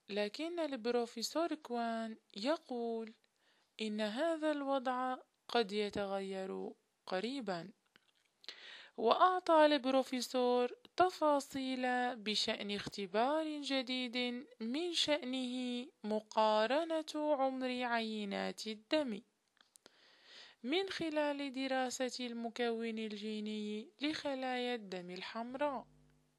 لكن البروفيسور كوان يقول إن هذا الوضع قد يتغير قريبا. وأعطى البروفيسور تفاصيل بشأن اختبار جديد من شأنه مقارنة عمر عينات الدم من خلال دراسة المكون الجيني لخلايا الدم الحمراء.